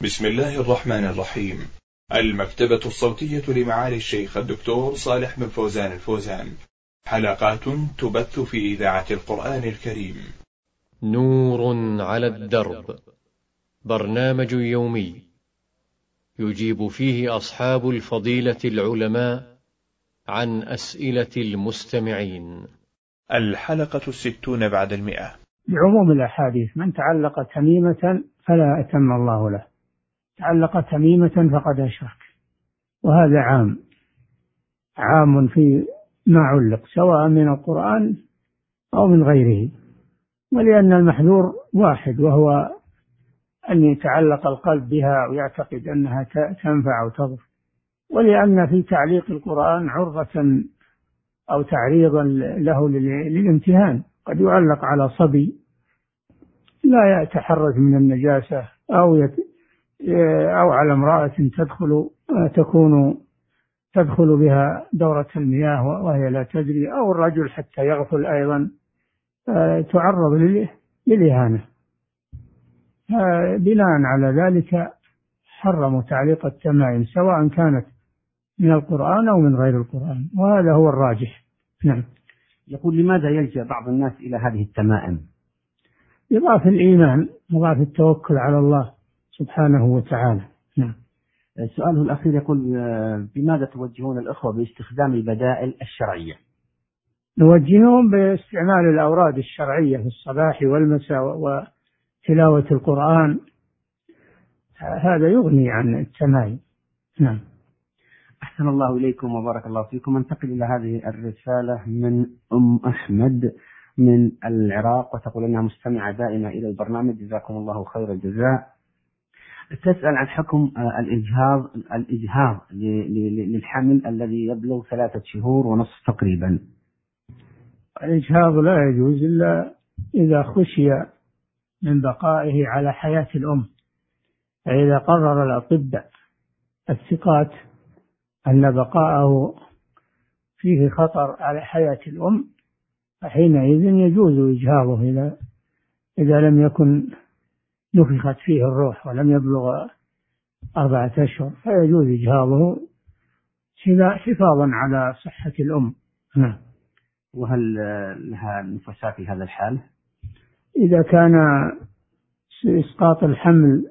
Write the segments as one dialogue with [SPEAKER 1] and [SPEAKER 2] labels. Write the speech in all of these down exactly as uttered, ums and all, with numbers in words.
[SPEAKER 1] بسم الله الرحمن الرحيم. المكتبة الصوتية لمعالي الشيخ الدكتور صالح بن فوزان الفوزان، حلقات تبث في إذاعة القرآن الكريم.
[SPEAKER 2] نور على الدرب، برنامج يومي يجيب فيه أصحاب الفضيلة العلماء عن أسئلة المستمعين.
[SPEAKER 1] الحلقة الستون بعد المئة.
[SPEAKER 3] بعموم الأحاديث: من تعلق تميمة فلا أتم الله له، تعلق تميمة فقد أشرك. وهذا عام عام في ما علق، سواء من القرآن أو من غيره، ولأن المحذور واحد، وهو أن يتعلق القلب بها ويعتقد أنها تنفع أو تضر، ولأن في تعليق القرآن عرضة أو تعريضا له للامتهان. قد يعلق على صبي لا يتحرز من النجاسة، أو يت أو على امرأة تدخل تكون تدخل بها دورة المياه وهي لا تدري، أو الرجل حتى يغفل أيضا تعرض للإهانة. بناء على ذلك حرموا تعليق التمائم، سواء كانت من القرآن أو من غير القرآن، وهذا هو الراجح. نعم.
[SPEAKER 4] يقول: لماذا يلجأ بعض الناس إلى هذه التمائم؟
[SPEAKER 3] لضعف الإيمان وضعف التوكل على الله سبحانه وتعالى. نعم.
[SPEAKER 4] سؤاله الأخير يقول: بماذا توجهون الأخوة باستخدام البدائل الشرعية؟
[SPEAKER 3] نوجههم باستعمال الأوراد الشرعية في الصباح والمساء وتلاوة القرآن، هذا يغني عن التمائم. نعم.
[SPEAKER 4] أحسن الله إليكم وبارك الله فيكم. انتقل إلى هذه الرسالة من أم أحمد من العراق، وتقول أنها مستمعة دائمة إلى البرنامج، جزاكم الله خير الجزاء. تسأل عن حكم الإجهاض الإجهاض للحمل الذي يبلغ ثلاثة شهور ونصف تقريبا.
[SPEAKER 3] الإجهاض لا يجوز إلا إذا خشي من بقائه على حياة الأم، فإذا قرر الأطباء الثقات أن بقاءه فيه خطر على حياة الأم، فحينئذ يجوز إجهاضه إذا إذا لم يكن نفخت فيه الروح ولم يبلغ أربعة أشهر، فيجوز إجهاضه حفاظا على صحة الأم. نعم.
[SPEAKER 4] وهل لها نفساء في هذا الحال؟
[SPEAKER 3] إذا كان إسقاط الحمل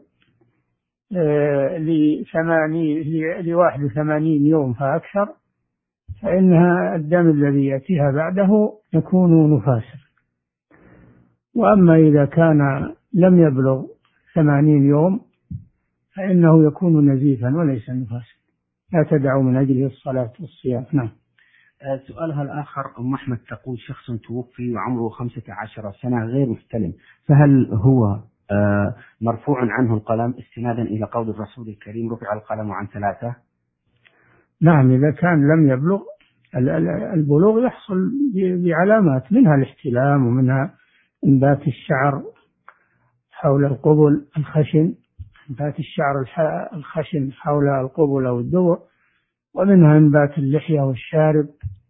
[SPEAKER 3] لواحد وثمانين يوم فأكثر، فإنها الدم الذي يأتيها بعده يكون نفاسا. وأما إذا كان لم يبلغ ثمانين يوم فإنه يكون نزيفا وليس نفاسا، لا تدع من أجله الصلاة والصيام. نعم.
[SPEAKER 4] سؤالها الآخر: أم أحمد تقول: شخص توفي وعمره خمسة عشر سنة غير مستلم، فهل هو مرفوع عنه القلم استنادا إلى قول الرسول الكريم: رفع القلم عن ثلاثة؟
[SPEAKER 3] نعم، إذا كان لم يبلغ. البلوغ يحصل بعلامات، منها الاحتلام، ومنها انبات الشعر حول القبل الخشن، انبات الشعر الخشن حول القبل أو الدبر، ومنها انبات اللحية والشارب،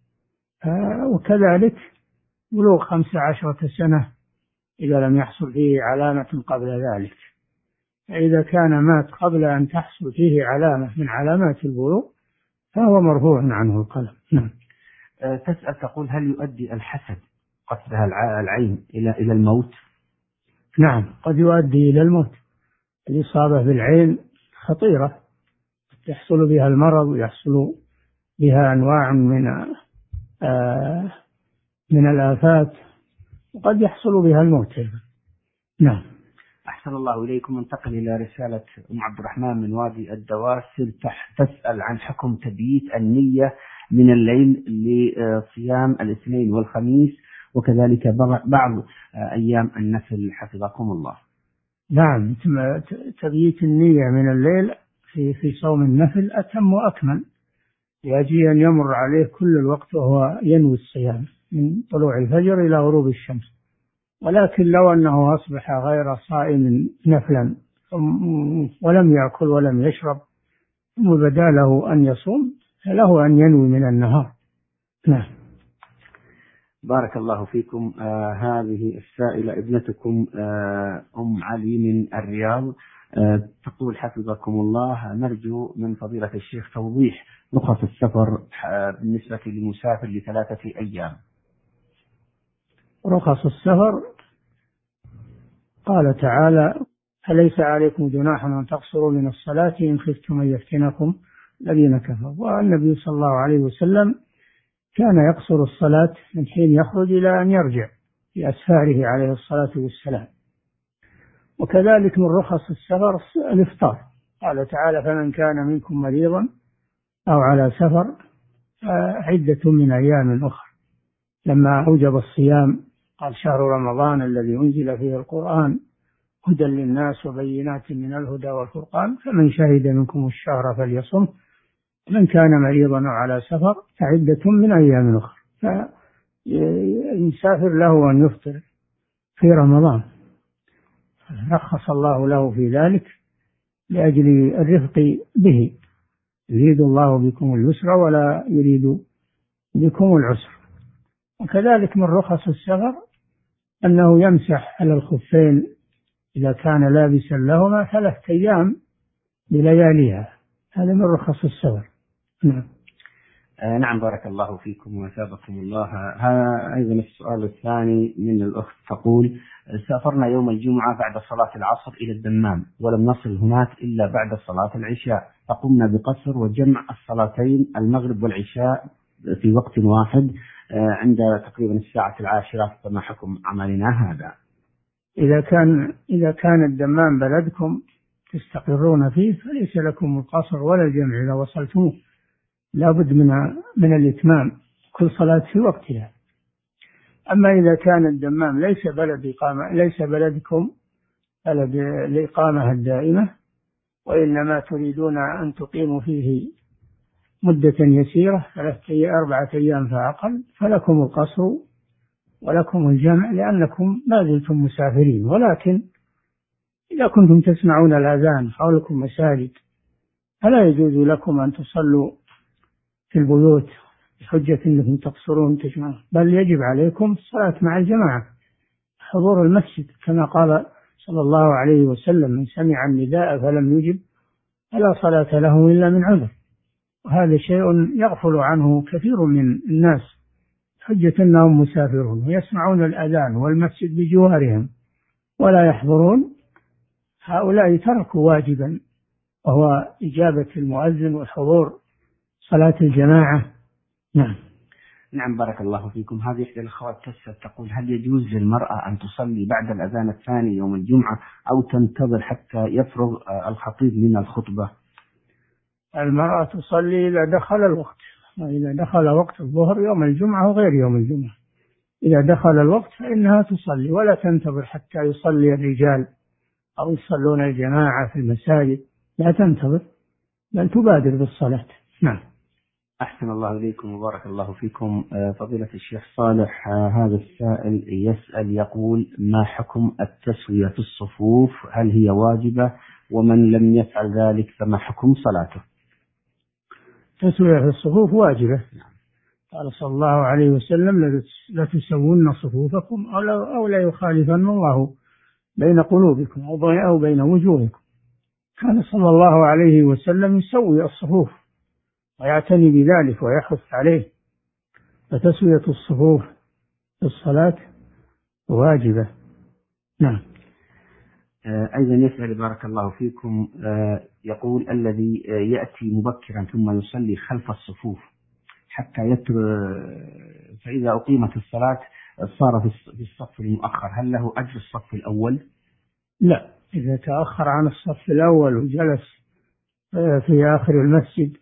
[SPEAKER 3] وكذلك بلوغ خمس عشرة سنة إذا لم يحصل فيه علامة قبل ذلك. فإذا كان مات قبل أن تحصل فيه علامة من علامات البلوغ فهو مرفوع عنه القلم. نعم.
[SPEAKER 4] تسأل تقول: هل يؤدي الحسد قصدها العين إلى إلى الموت؟
[SPEAKER 3] نعم، قد يؤدي إلى الموت. الإصابة بالعين خطيرة، يحصل بها المرض ويحصل بها أنواع من آه من الآفات، وقد يحصل بها الموت. نعم.
[SPEAKER 4] أحسن الله إليكم. انتقل إلى رسالة أم عبد الرحمن من وادي الدواسل، تسأل عن حكم تبييت النية من الليل لصيام الاثنين والخميس، وكذلك بعض أيام النفل حفظكم الله.
[SPEAKER 3] نعم، تبييت النية من الليل في في صوم النفل أتم وأكمل، يجي أن يمر عليه كل الوقت وهو ينوي الصيام من طلوع الفجر إلى غروب الشمس. ولكن لو أنه أصبح غير صائم نفلا ولم يأكل ولم يشرب ثم بدا له أن يصوم، فله أن ينوي من النهار. نعم.
[SPEAKER 4] بارك الله فيكم. آه هذه السائلة ابنتكم آه أم علي من الرياض، تقول حفظكم الله: نرجو من فضيلة الشيخ توضيح رخص السفر بالنسبة للمسافر لثلاثة أيام.
[SPEAKER 3] رخص السفر قال تعالى: فليس عليكم جناح أن تقصروا من الصلاة إن خفتم أن يفتنكم الذين كفروا. والنبي صلى الله عليه وسلم كان يقصر الصلاة من حين يخرج إلى أن يرجع في أسفاره عليه الصلاة والسلام. وكذلك من رخص السفر الإفطار، قال تعالى: فمن كان منكم مريضا أو على سفر فعدة من أيام أخرى. لما أوجب الصيام قال: شهر رمضان الذي أنزل فيه القرآن هدى للناس وبينات من الهدى والفرقان فمن شهد منكم الشهر فليصم من كان مريضا أو على سفر فعدة من أيام أخرى. فيسافر له أن يفطر في رمضان، رخص الله له في ذلك لأجل الرفق به، يريد الله بكم اليسر ولا يريد بكم العسر. وكذلك من رخص السفر أنه يمسح على الخفين إذا كان لابسا لهما ثلاثة أيام بلياليها، هذا من رخص السفر. نعم.
[SPEAKER 4] آه نعم، بارك الله فيكم وثابكم الله. هذا أيضا السؤال الثاني من الأخت تقول: سافرنا يوم الجمعة بعد صلاة العصر إلى الدمام ولم نصل هناك إلا بعد صلاة العشاء، فقمنا بقصر وجمع الصلاتين المغرب والعشاء في وقت واحد آه عند تقريبا الساعة العاشرة، فما حكم عملنا هذا؟
[SPEAKER 3] إذا كان إذا كان الدمام بلدكم تستقرون فيه فليس لكم القصر ولا الجمع إذا وصلتموه، لا بد من من الإتمام، كل صلاة في وقتها. أما إذا كان الدمام ليس بلد إقامة ليس بلدكم بلد الإقامة الدائمة، وإنما تريدون أن تقيموا فيه مدة يسيرة ثلاثة أربعة أيام فأقل، فلكم القصر ولكم الجمع لأنكم ما زلتم مسافرين. ولكن إذا كنتم تسمعون الأذان حولكم مساجد فلا يجوز لكم أن تصلوا في البيوت بحجة أنكم تقصرون تجمعون، بل يجب عليكم الصلاة مع الجماعة، حضور المسجد، كما قال صلى الله عليه وسلم: من سمع النداء فلم يجب فلا صلاة له إلا من عذر. وهذا شيء يغفل عنه كثير من الناس حجة أنهم مسافرون ويسمعون الأذان والمسجد بجوارهم ولا يحضرون، هؤلاء تركوا واجبا وهو إجابة المؤذن والحضور صلاة الجماعة. نعم.
[SPEAKER 4] نعم، بارك الله فيكم. هذه إحدى الأخوات تسأل تقول: هل يجوز للمرأة أن تصلي بعد الأذان الثاني يوم الجمعة أو تنتظر حتى يفرغ الخطيب من الخطبة؟
[SPEAKER 3] المرأة تصلي إذا دخل الوقت، وإذا دخل وقت الظهر يوم الجمعة وغير يوم الجمعة، إذا دخل الوقت فإنها تصلي ولا تنتظر حتى يصلي الرجال أو يصلون الجماعة في المساجد، لا تنتظر بل تبادر بالصلاة. نعم.
[SPEAKER 4] أحسن الله إليكم وبارك الله فيكم. فضيلة الشيخ صالح، هذا السائل يسأل يقول: ما حكم التسوية في الصفوف؟ هل هي واجبة؟ ومن لم يفعل ذلك فما حكم صلاته؟
[SPEAKER 3] التسوية في الصفوف واجبة. قال صلى الله عليه وسلم: لتسوون صفوفكم أو لا يخالفن الله بين قلوبكم أو بين وجوهكم. كان صلى الله عليه وسلم يسوي الصفوف ويعتني بذلك ويحث عليه، فتسوية الصفوف في الصلاة واجبة. نعم.
[SPEAKER 4] أيضا يسأل بارك الله فيكم، يقول: الذي يأتي مبكرا ثم يصلي خلف الصفوف حتى يتر فإذا أقيمت الصلاة صار في الصف المؤخر، هل له أجر الصف الأول؟
[SPEAKER 3] لا، إذا تأخر عن الصف الأول وجلس في آخر المسجد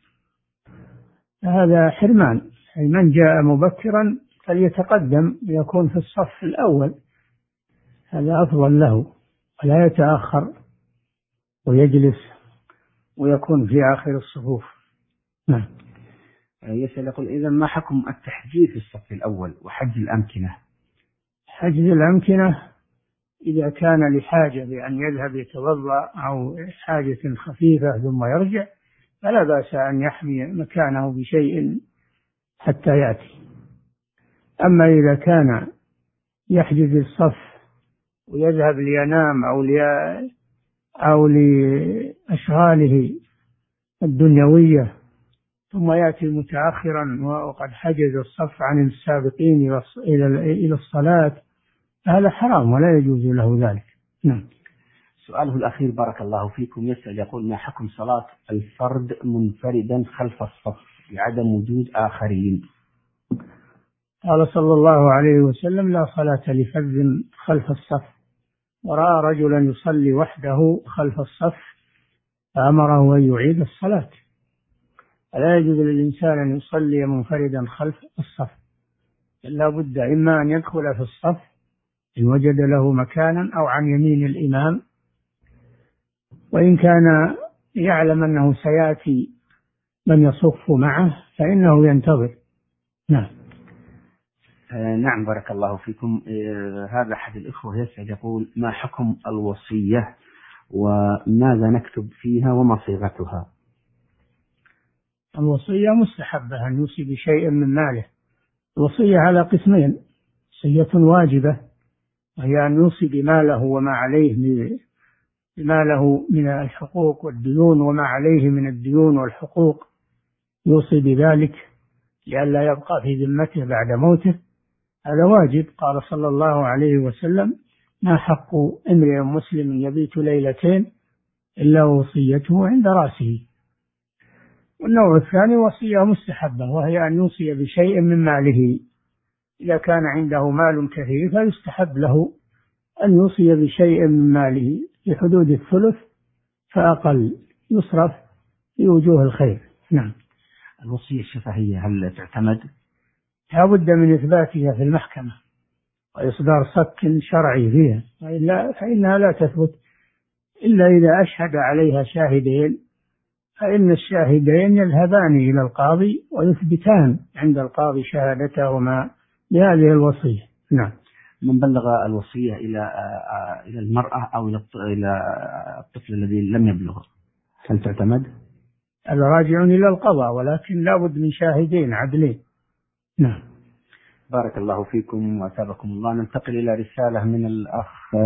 [SPEAKER 3] هذا حرمان. من جاء مبكرا فليتقدم ويكون في الصف الأول، هذا أفضل له، ولا يتأخر ويجلس ويكون في آخر الصفوف. نعم.
[SPEAKER 4] يسأل يقول: إذا ما حكم التحجير في الصف الأول وحجز الأمكنة؟
[SPEAKER 3] حجز الأمكنة إذا كان لحاجة بأن يذهب يتوضأ أو حاجة خفيفة ثم يرجع فلا بأس أن يحمي مكانه بشيء حتى يأتي. أما إذا كان يحجز الصف ويذهب لينام أو, لي أو لأشغاله الدنيوية، ثم يأتي متأخرا وقد حجز الصف عن السابقين إلى الصلاة، هذا حرام ولا يجوز له ذلك. نعم.
[SPEAKER 4] سؤاله الأخير بارك الله فيكم يسأل يقول: ما حكم صلاة الفرد منفردا خلف الصف لعدم وجود آخرين؟
[SPEAKER 3] قال صلى الله عليه وسلم: لا صلاة لفرد خلف الصف، ورأى رجلا يصلي وحده خلف الصف فأمره أن يعيد الصلاة. لا يجوز للإنسان أن يصلي منفردا خلف الصف، لا بد إما أن يدخل في الصف إن وجد له مكانا أو عن يمين الإمام، وإن كان يعلم أنه سيأتي من يصف معه فإنه ينتظر. نعم.
[SPEAKER 4] آه نعم بارك الله فيكم. آه هذا أحد الإخوة يسأل يقول: ما حكم الوصية وماذا نكتب فيها وما صيغتها؟
[SPEAKER 3] الوصية مستحبة أن يوصي بشيء من ماله. الوصية على قسمين: وصية واجبة وهي أن يوصي بماله وما عليه بما له من الحقوق والديون وما عليه من الديون والحقوق، يوصي بذلك لئلا يبقى في ذمته بعد موته، هذا واجب. قال صلى الله عليه وسلم: ما حق امرئ مسلم يبيت ليلتين إلا وصيته عند رأسه. والنوع الثاني وصية مستحبة، وهي أن يوصي بشيء من ماله. إذا كان عنده مال كثير فيستحب له أن يوصي بشيء من ماله في حدود الثلث فأقل، يصرف في وجوه الخير. نعم.
[SPEAKER 4] الوصية الشفهية هل تعتمد؟
[SPEAKER 3] لا بد من إثباتها في المحكمة وإصدار صك شرعي فيها، فإلا فإنها لا تثبت إلا إذا أشهد عليها شاهدين، فإن الشاهدين يذهبان إلى القاضي ويثبتان عند القاضي شهادتهما بهذه الوصية. نعم.
[SPEAKER 4] من بلغ الوصية إلى إلى المرأة أو إلى الطفل الذي لم يبلغ هل تعتمد؟
[SPEAKER 3] هذا راجع إلى القضاء، ولكن لا بد من شاهدين عدلين. نعم.
[SPEAKER 4] بارك الله فيكم وأثابكم الله. ننتقل إلى رسالة من الأخ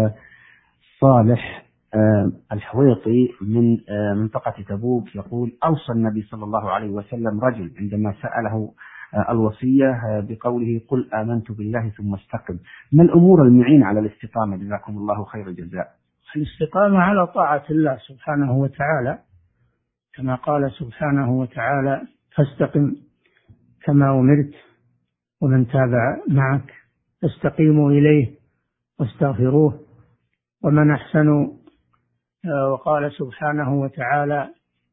[SPEAKER 4] صالح الحويطي من منطقة تبوك، يقول: أوصى النبي صلى الله عليه وسلم رجل عندما سأله الوصية بقوله: قل آمنت بالله ثم استقم. ما الأمور المعين على الاستقامة جزاكم الله خير الجزاء؟
[SPEAKER 3] الاستقامة على طاعة الله سبحانه وتعالى، كما قال سبحانه وتعالى: فاستقم كما أمرت ومن تابع معك فاستقيموا إليه واستغفروه ومن أحسن. وقال سبحانه وتعالى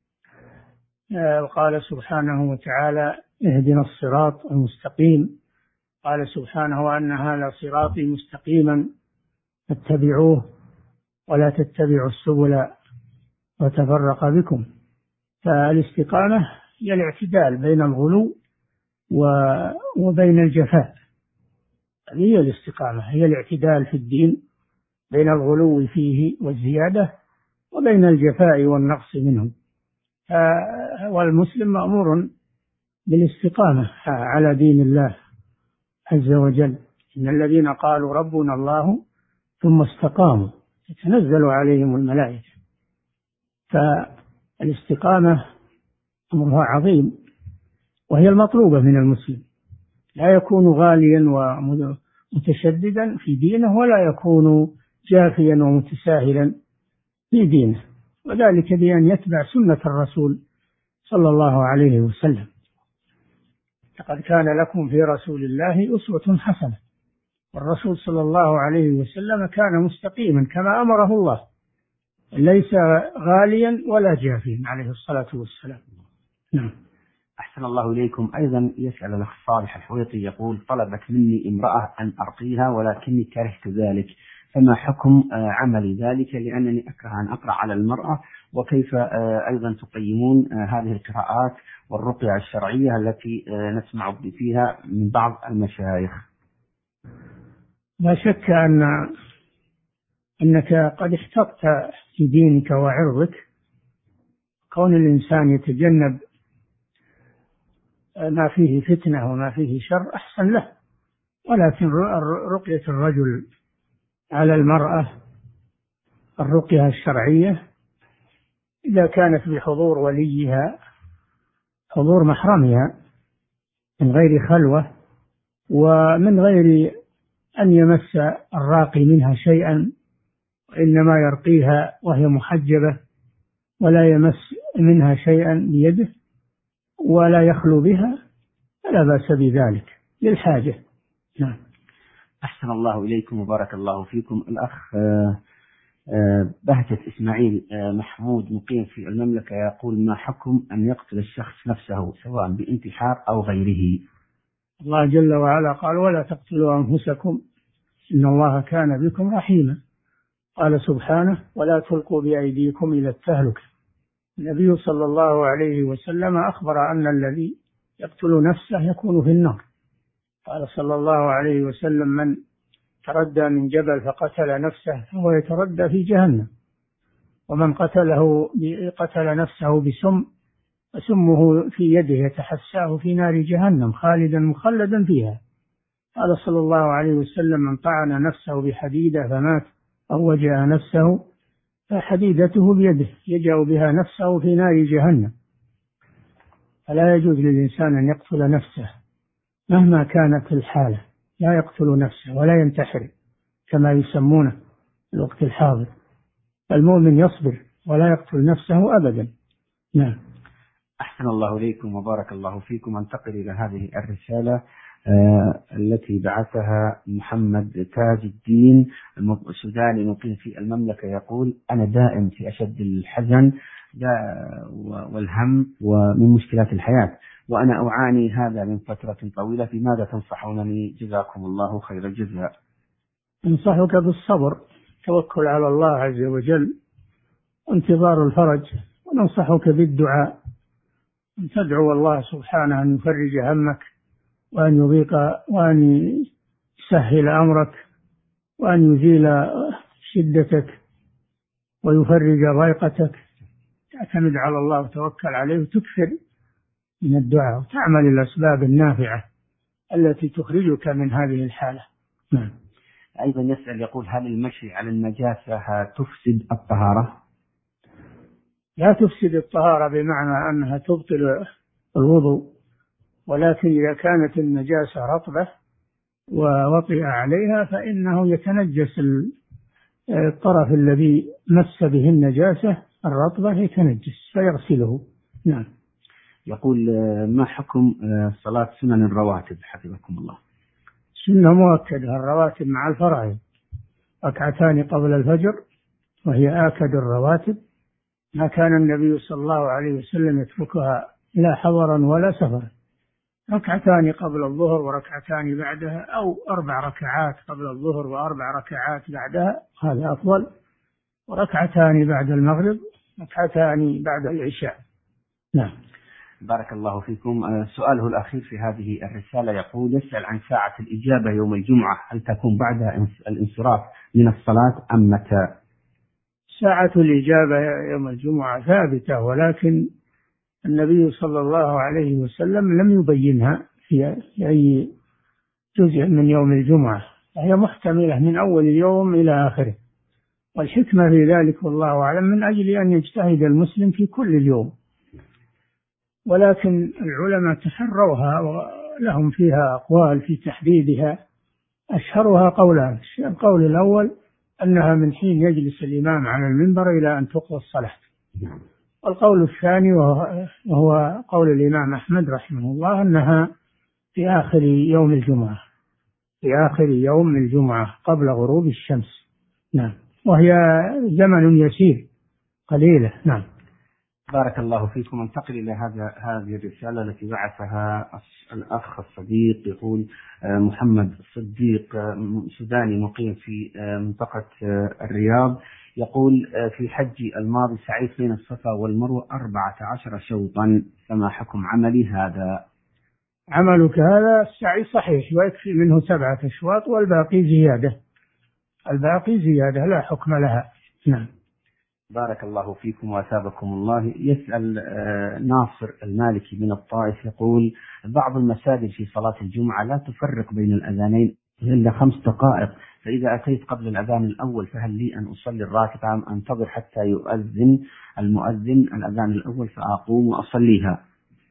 [SPEAKER 3] وقال سبحانه وتعالى: اهدنا الصراط المستقيم. قال سبحانه: وأن هذا صراطي مستقيما فاتبعوه ولا تتبعوا السبل وتفرق بكم. فالاستقامة هي الاعتدال بين الغلو وبين الجفاء، هي الاستقامة، هي الاعتدال في الدين بين الغلو فيه والزيادة وبين الجفاء والنقص منه. والمسلم مأمور بالاستقامة على دين الله عز وجل. إن الذين قالوا ربنا الله ثم استقاموا تتنزل عليهم الملائكة. فالاستقامة أمرها عظيم وهي المطلوبة من المسلم، لا يكون غاليا ومتشددا في دينه ولا يكون جافيا ومتساهلا في دينه، وذلك بأن يتبع سنة الرسول صلى الله عليه وسلم. لقد كان لكم في رسول الله أسوة حسنة. والرسول صلى الله عليه وسلم كان مستقيما كما أمره الله، ليس غاليا ولا جافيا عليه الصلاة والسلام. نعم.
[SPEAKER 4] أحسن الله إليكم. أيضا يسأل الأخ صالح الحويطي يقول: طلبت مني امرأة أن أرقيها ولكني كرهت ذلك، فما حكم عمل ذلك لأنني أكره أن أقرأ على المرأة؟ وكيف أيضا تقيمون هذه القراءات والرقية الشرعية التي نسمع فيها من بعض المشايخ؟
[SPEAKER 3] لا شك أن أنك قد احتطت في دينك وعرضك. كون الإنسان يتجنب ما فيه فتنة وما فيه شر أحسن له، ولكن رقية الرجل على المرأة الرقية الشرعية إذا كانت بحضور وليها، حضور محرمها، من غير خلوة ومن غير أن يمس الراقي منها شيئا، وإنما يرقيها وهي محجبة ولا يمس منها شيئا بيده ولا يخلو بها، فلا بأس بذلك للحاجة. نعم.
[SPEAKER 4] أحسن الله إليكم وبارك الله فيكم. الأخ بهجة إسماعيل محمود مقيم في المملكة يقول: ما حكم أن يقتل الشخص نفسه سواء بانتحار أو غيره؟
[SPEAKER 3] الله جل وعلا قال: ولا تقتلوا أنفسكم إن الله كان بكم رحيما. قال سبحانه: ولا تلقوا بأيديكم إلى التهلكة. النبي صلى الله عليه وسلم أخبر أن الذي يقتل نفسه يكون في النار. قال صلى الله عليه وسلم: من تردى من جبل فقتل نفسه فهو يتردى في جهنم، ومن قتله قتل نفسه بسم فسمه في يده يتحساه في نار جهنم خالدا مخلدا فيها. قال صلى الله عليه وسلم: من طعن نفسه بحديدة فمات أو وجع نفسه فحديدته بيده يجأ بها نفسه في نار جهنم. فلا يجوز للإنسان أن يقتل نفسه مهما كانت الحالة، لا يقتل نفسه ولا ينتحر كما يسمونه في الوقت الحاضر. المؤمن يصبر ولا يقتل نفسه أبدا. نعم.
[SPEAKER 4] أحسن الله إليكم وبارك الله فيكم. أنتقل إلى هذه الرسالة آه التي بعثها محمد تاج الدين السوداني مقيم في المملكة يقول: أنا دائم في أشد الحزن والهم ومن مشكلات الحياة، وأنا أعاني هذا من فترة طويلة، بماذا تنصحونني جزاكم الله خير الجزاء؟
[SPEAKER 3] أنصحك بالصبر، توكل على الله عز وجل وانتظار الفرج، وننصحك بالدعاء، أن تدعو الله سبحانه أن يفرج همك وأن يضيق وأن يسهل أمرك وأن يزيل شدتك ويفرج ضيقتك. تعتمد على الله وتوكل عليه وتكثر من الدعاء وتعمل الأسباب النافعة التي تخرجك من هذه الحالة. نعم.
[SPEAKER 4] أيضا يسأل يقول: هل المشي على النجاسة تفسد الطهارة؟
[SPEAKER 3] لا تفسد الطهارة بمعنى أنها تبطل الوضوء، ولكن إذا كانت النجاسة رطبة ووطئ عليها فإنه يتنجس الطرف الذي مس به النجاسة الرطبة يتنجس فيغسله. نعم.
[SPEAKER 4] يقول: ما حكم صلاة سنن الرواتب حفظكم الله؟
[SPEAKER 3] سنة مؤكدة الرواتب مع الفرائض، ركعتان قبل الفجر وهي آكد الرواتب، ما كان النبي صلى الله عليه وسلم يتركها لا حضرا ولا سفرا. ركعتان قبل الظهر وركعتان بعدها، أو أربع ركعات قبل الظهر وأربع ركعات بعدها، هذا أفضل، وركعتان بعد المغرب، ركعتان بعد العشاء. نعم.
[SPEAKER 4] بارك الله فيكم. سؤاله الأخير في هذه الرسالة يقول: يسأل عن ساعة الإجابة يوم الجمعة، هل تكون بعد الانصراف من الصلاة أم متى؟
[SPEAKER 3] ساعة الإجابة يوم الجمعة ثابتة، ولكن النبي صلى الله عليه وسلم لم يبينها في أي جزء من يوم الجمعة، فهي محتملة من أول اليوم إلى آخره، والحكمة في ذلك والله أعلم من أجل أن يجتهد المسلم في كل اليوم، ولكن العلماء تحروها ولهم فيها أقوال في تحديدها، أشهرها قولان: القول الأول أنها من حين يجلس الإمام على المنبر إلى أن تقضى الصلاة، والقول الثاني وهو قول الإمام أحمد رحمه الله أنها في آخر يوم الجمعة، في آخر يوم الجمعة قبل غروب الشمس. نعم. وهي زمن يسير قليلة. نعم.
[SPEAKER 4] بارك الله فيكم. انتقل إلى هذا هذه الرسالة التي بعثها الأخ الصديق يقول: محمد الصديق سوداني مقيم في منطقة الرياض يقول: في حجي الماضي سعيت بين الصفا والمروة أربعة عشر شوطا، فما حكم عملي هذا؟
[SPEAKER 3] عملك هذا السعي صحيح ويكفي منه سبعة أشواط والباقي زيادة، الباقي زيادة لا حكم لها. نعم.
[SPEAKER 4] بارك الله فيكم وأثابكم الله. يسأل ناصر المالكي من الطائف يقول: بعض المساجد في صلاة الجمعة لا تفرق بين الأذانين إلا خمس دقائق، فإذا أتيت قبل الأذان الأول فهل لي أن أصلي الراتبة أم أنتظر حتى يؤذن المؤذن الأذان الأول فأقوم وأصليها؟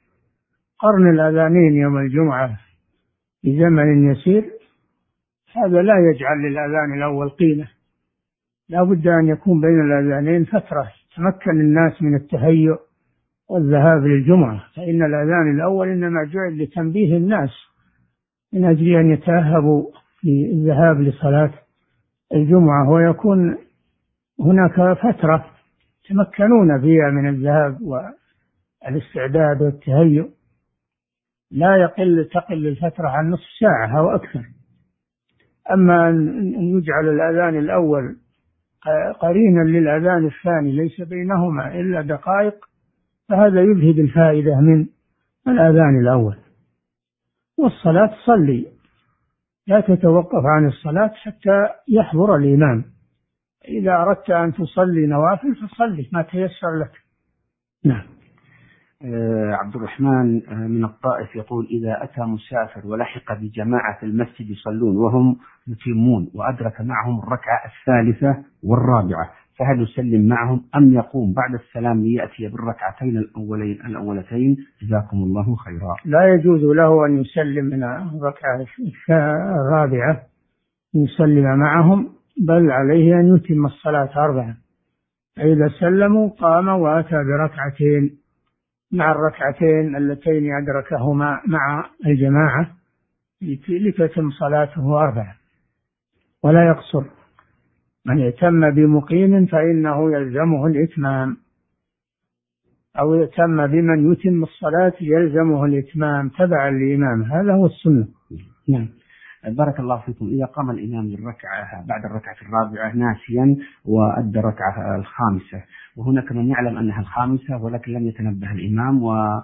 [SPEAKER 3] قرن الأذانين يوم الجمعة بزمن يسير هذا لا يجعل للأذان الأول قيمة، لا بد أن يكون بين الأذانين فترة تمكن الناس من التهيؤ والذهاب للجمعة، فإن الأذان الأول إنما جعل لتنبيه الناس من أجل أن يتأهبوا في الذهاب لصلاة الجمعة، ويكون هناك فترة تمكنون فيها من الذهاب والاستعداد والتهيؤ، لا يقل تقل الفترة عن نصف ساعة أو أكثر. أما أن يجعل الأذان الأول قرينا للأذان الثاني ليس بينهما إلا دقائق فهذا يذهب الفائدة من الأذان الأول. والصلاة صلي، لا تتوقف عن الصلاة حتى يحضر الإمام، إذا أردت أن تصلي نوافل فصلي ما تيسر لك. نعم.
[SPEAKER 4] آه عبد الرحمن آه من الطائف يقول: إذا أتى مسافر ولحق بجماعة في المسجد يصلون وهم متمون وأدرك معهم الركعة الثالثة والرابعة فهل يسلم معهم أم يقوم بعد السلام ليأتي بالركعتين الأولين الأولتين؟ جزاكم الله خيرا.
[SPEAKER 3] لا يجوز له أن يسلم من الركعة الرابعة يسلم معهم، بل عليه أن يتم الصلاة أربعة، فإذا سلموا قام وأتى بركعتين مع الركعتين اللتين أدركهما مع الجماعة لتتم صلاته أربعة ولا يقصر. من يتم بمقيم فإنه يلزمه الإتمام، أو يتم بمن يتم الصلاة يلزمه الإتمام تبعا لإمام، هذا هو السنة.
[SPEAKER 4] نعم. بارك الله فيكم. إذا قام الإمام للركعة بعد الركعة الرابعة ناسيا وأدى الركعة الخامسة، وهناك من يعلم أنها الخامسة ولكن لم يتنبه الإمام،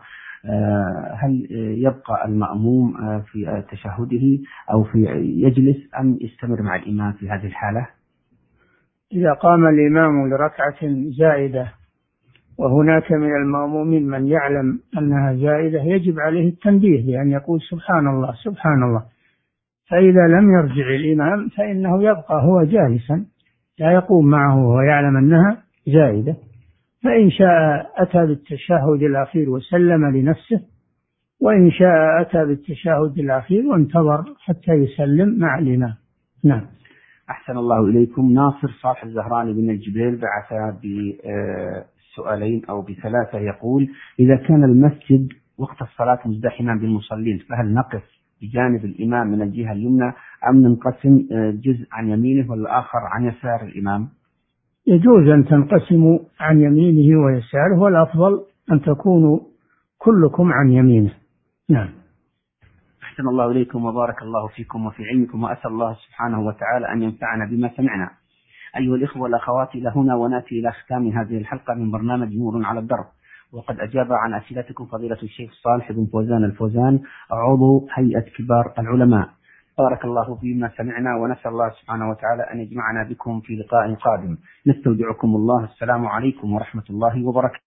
[SPEAKER 4] وهل يبقى المأموم في تشهده أو في يجلس أم يستمر مع الإمام في هذه الحالة؟
[SPEAKER 3] إذا قام الإمام لركعة زائدة وهناك من المأمومين من يعلم أنها زائدة يجب عليه التنبيه بأن يقول سبحان الله سبحان الله، فإذا لم يرجع الإمام فإنه يبقى هو جالسا لا يقوم معه وهو يعلم أنها زائدة، فإن شاء أتى بالتشهد الأخير وسلم لنفسه، وإن شاء أتى بالتشهد الأخير وانتظر حتى يسلم مع الإمام. نعم.
[SPEAKER 4] أحسن الله إليكم. ناصر صالح الزهراني بن الجبيل بعث بسؤالين أو بثلاثة، يقول: إذا كان المسجد وقت الصلاة مزدحما بالمصلين فهل نقف بجانب الإمام من الجهة اليمنى أم ننقسم جزء عن يمينه والآخر عن يسار الإمام؟
[SPEAKER 3] يجوز أن تنقسموا عن يمينه ويساره، والأفضل أن تكونوا كلكم عن يمينه. نعم.
[SPEAKER 4] أحسن الله إليكم وبارك الله فيكم وفي علمكم، وأسأل الله سبحانه وتعالى أن ينفعنا بما سمعنا. أيها الإخوة والأخوات، إلى هنا ونأتي إلى ختام هذه الحلقة من برنامج نور على الدرب، وقد أجاب عن أسئلتكم فضيلة الشيخ صالح بن فوزان الفوزان عضو هيئة كبار العلماء. بارك الله فيما سمعنا، ونسأل الله سبحانه وتعالى أن يجمعنا بكم في لقاء قادم. نستودعكم الله. السلام عليكم ورحمة الله وبركاته.